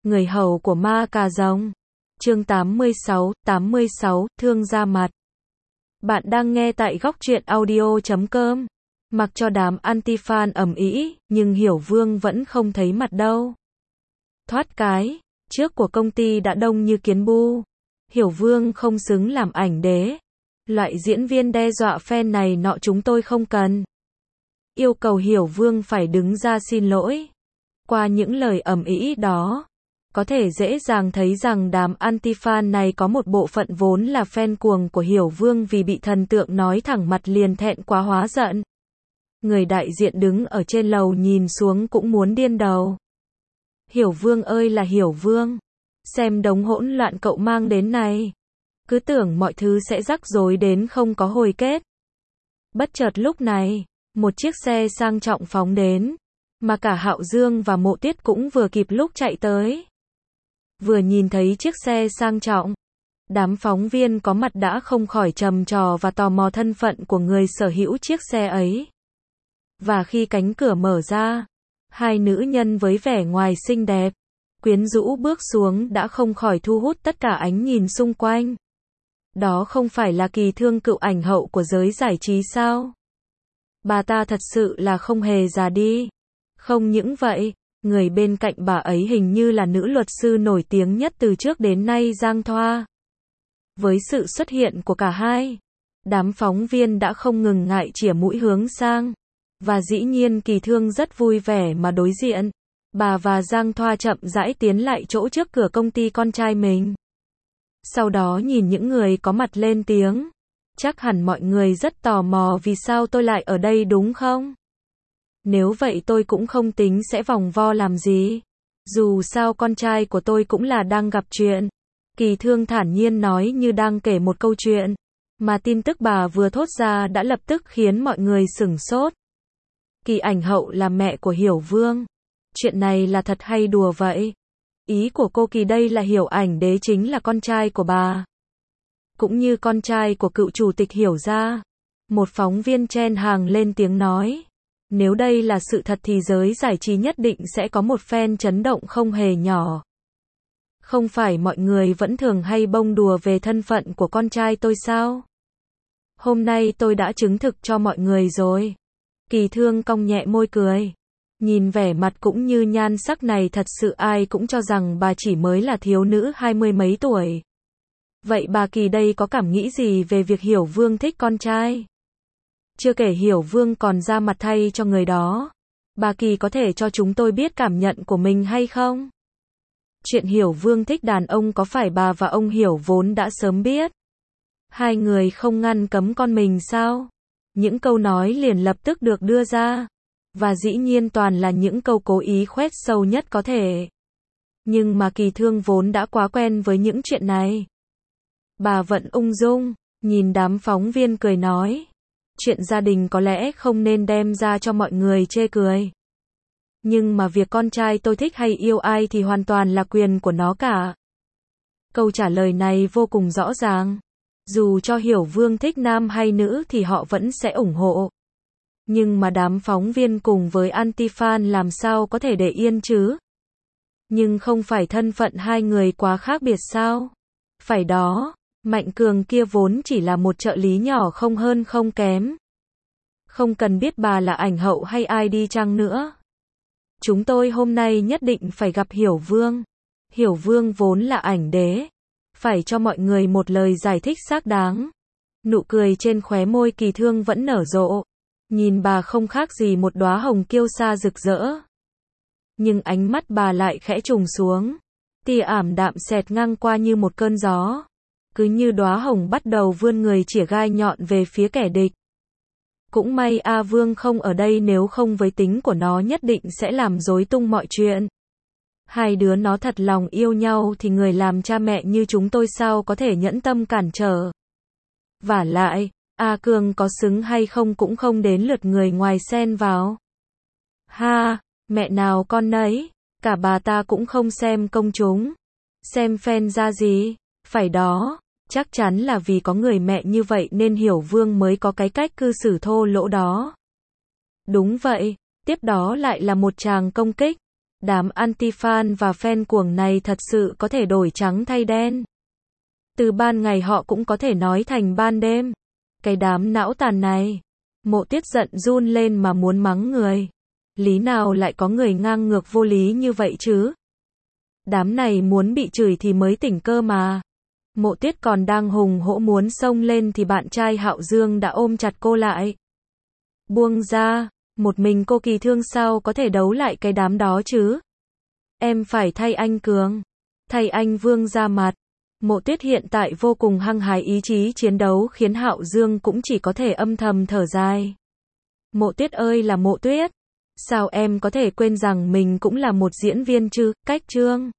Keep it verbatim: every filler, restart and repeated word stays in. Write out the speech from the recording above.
Người hầu của ma cà rồng. Chương tám mươi sáu, tám mươi sáu, thương ra mặt. Bạn đang nghe tại góc truyện audio chấm com. Mặc cho đám anti-fan ầm ĩ, nhưng Hiểu Vương vẫn không thấy mặt đâu. Thoát cái, trước của công ty đã đông như kiến bu. Hiểu Vương không xứng làm ảnh đế. Loại diễn viên đe dọa fan này nọ chúng tôi không cần. Yêu cầu Hiểu Vương phải đứng ra xin lỗi. Qua những lời ầm ĩ đó, có thể dễ dàng thấy rằng đám anti-fan này có một bộ phận vốn là fan cuồng của Hiểu Vương vì bị thần tượng nói thẳng mặt liền thẹn quá hóa giận. Người đại diện đứng ở trên lầu nhìn xuống cũng muốn điên đầu. Hiểu Vương ơi là Hiểu Vương, xem đống hỗn loạn cậu mang đến này. Cứ tưởng mọi thứ sẽ rắc rối đến không có hồi kết. Bất chợt lúc này, một chiếc xe sang trọng phóng đến, mà cả Hạo Dương và Mộ Tiết cũng vừa kịp lúc chạy tới. Vừa nhìn thấy chiếc xe sang trọng, đám phóng viên có mặt đã không khỏi trầm trò và tò mò thân phận của người sở hữu chiếc xe ấy. Và khi cánh cửa mở ra, hai nữ nhân với vẻ ngoài xinh đẹp, quyến rũ bước xuống đã không khỏi thu hút tất cả ánh nhìn xung quanh. Đó không phải là Kỳ Thương, cựu ảnh hậu của giới giải trí sao? Bà ta thật sự là không hề già đi. Không những vậy, người bên cạnh bà ấy hình như là nữ luật sư nổi tiếng nhất từ trước đến nay, Giang Thoa. Với sự xuất hiện của cả hai, đám phóng viên đã không ngừng ngại chĩa mũi hướng sang. Và dĩ nhiên Kỳ Thương rất vui vẻ mà đối diện. Bà và Giang Thoa chậm rãi tiến lại chỗ trước cửa công ty con trai mình. Sau đó nhìn những người có mặt lên tiếng. Chắc hẳn mọi người rất tò mò vì sao tôi lại ở đây đúng không? Nếu vậy tôi cũng không tính sẽ vòng vo làm gì. Dù sao con trai của tôi cũng là đang gặp chuyện. Kỳ Thương thản nhiên nói như đang kể một câu chuyện. Mà tin tức bà vừa thốt ra đã lập tức khiến mọi người sửng sốt. Kỳ ảnh hậu là mẹ của Hiểu Vương. Chuyện này là thật hay đùa vậy? Ý của cô Kỳ đây là Hiểu ảnh đế chính là con trai của bà. Cũng như con trai của cựu chủ tịch Hiểu gia. Một phóng viên chen hàng lên tiếng nói. Nếu đây là sự thật thì giới giải trí nhất định sẽ có một phen chấn động không hề nhỏ. Không phải mọi người vẫn thường hay bông đùa về thân phận của con trai tôi sao? Hôm nay tôi đã chứng thực cho mọi người rồi. Kỳ Thương cong nhẹ môi cười. Nhìn vẻ mặt cũng như nhan sắc này thật sự ai cũng cho rằng bà chỉ mới là thiếu nữ hai mươi mấy tuổi. Vậy bà Kỳ đây có cảm nghĩ gì về việc Hiểu Vương thích con trai? Chưa kể Hiểu Vương còn ra mặt thay cho người đó. Bà Kỳ có thể cho chúng tôi biết cảm nhận của mình hay không? Chuyện Hiểu Vương thích đàn ông có phải bà và ông Hiểu vốn đã sớm biết? Hai người không ngăn cấm con mình sao? Những câu nói liền lập tức được đưa ra. Và dĩ nhiên toàn là những câu cố ý khoét sâu nhất có thể. Nhưng mà Kỳ Thương vốn đã quá quen với những chuyện này. Bà vẫn ung dung, nhìn đám phóng viên cười nói. Chuyện gia đình có lẽ không nên đem ra cho mọi người chê cười. Nhưng mà việc con trai tôi thích hay yêu ai thì hoàn toàn là quyền của nó cả. Câu trả lời này vô cùng rõ ràng. Dù cho Hiểu Vương thích nam hay nữ thì họ vẫn sẽ ủng hộ. Nhưng mà đám phóng viên cùng với anti-fan làm sao có thể để yên chứ? Nhưng không phải thân phận hai người quá khác biệt sao? Phải đó, Mạnh Cường kia vốn chỉ là một trợ lý nhỏ không hơn không kém. Không cần biết bà là ảnh hậu hay ai đi chăng nữa. Chúng tôi hôm nay nhất định phải gặp Hiểu Vương. Hiểu Vương vốn là ảnh đế. Phải cho mọi người một lời giải thích xác đáng. Nụ cười trên khóe môi Kỳ Thương vẫn nở rộ. Nhìn bà không khác gì một đóa hồng kiêu sa rực rỡ. Nhưng ánh mắt bà lại khẽ trùng xuống. Tia ảm đạm xẹt ngang qua như một cơn gió. Cứ như đóa hồng bắt đầu vươn người chĩa gai nhọn về phía kẻ địch. Cũng may A Vương không ở đây, nếu không với tính của nó nhất định sẽ làm rối tung mọi chuyện. Hai đứa nó thật lòng yêu nhau thì người làm cha mẹ như chúng tôi sao có thể nhẫn tâm cản trở. Vả lại, A Cường có xứng hay không cũng không đến lượt người ngoài xen vào. Ha, mẹ nào con nấy, cả bà ta cũng không xem công chúng. Xem fan ra gì, phải đó, chắc chắn là vì có người mẹ như vậy nên Hiểu Vương mới có cái cách cư xử thô lỗ đó. Đúng vậy, tiếp đó lại là một tràng công kích. Đám anti-fan và fan cuồng này thật sự có thể đổi trắng thay đen. Từ ban ngày họ cũng có thể nói thành ban đêm. Cái đám não tàn này. Mộ Tuyết giận run lên mà muốn mắng người. Lý nào lại có người ngang ngược vô lý như vậy chứ? Đám này muốn bị chửi thì mới tỉnh cơ mà. Mộ Tuyết còn đang hùng hổ muốn xông lên thì bạn trai Hạo Dương đã ôm chặt cô lại. Buông ra, một mình cô Kỳ Thương sao có thể đấu lại cái đám đó chứ? Em phải thay anh Cường, thay anh Vương ra mặt. Mộ Tuyết hiện tại vô cùng hăng hái, ý chí chiến đấu khiến Hạo Dương cũng chỉ có thể âm thầm thở dài. Mộ Tuyết ơi là Mộ Tuyết, sao em có thể quên rằng mình cũng là một diễn viên chứ? Cách Trương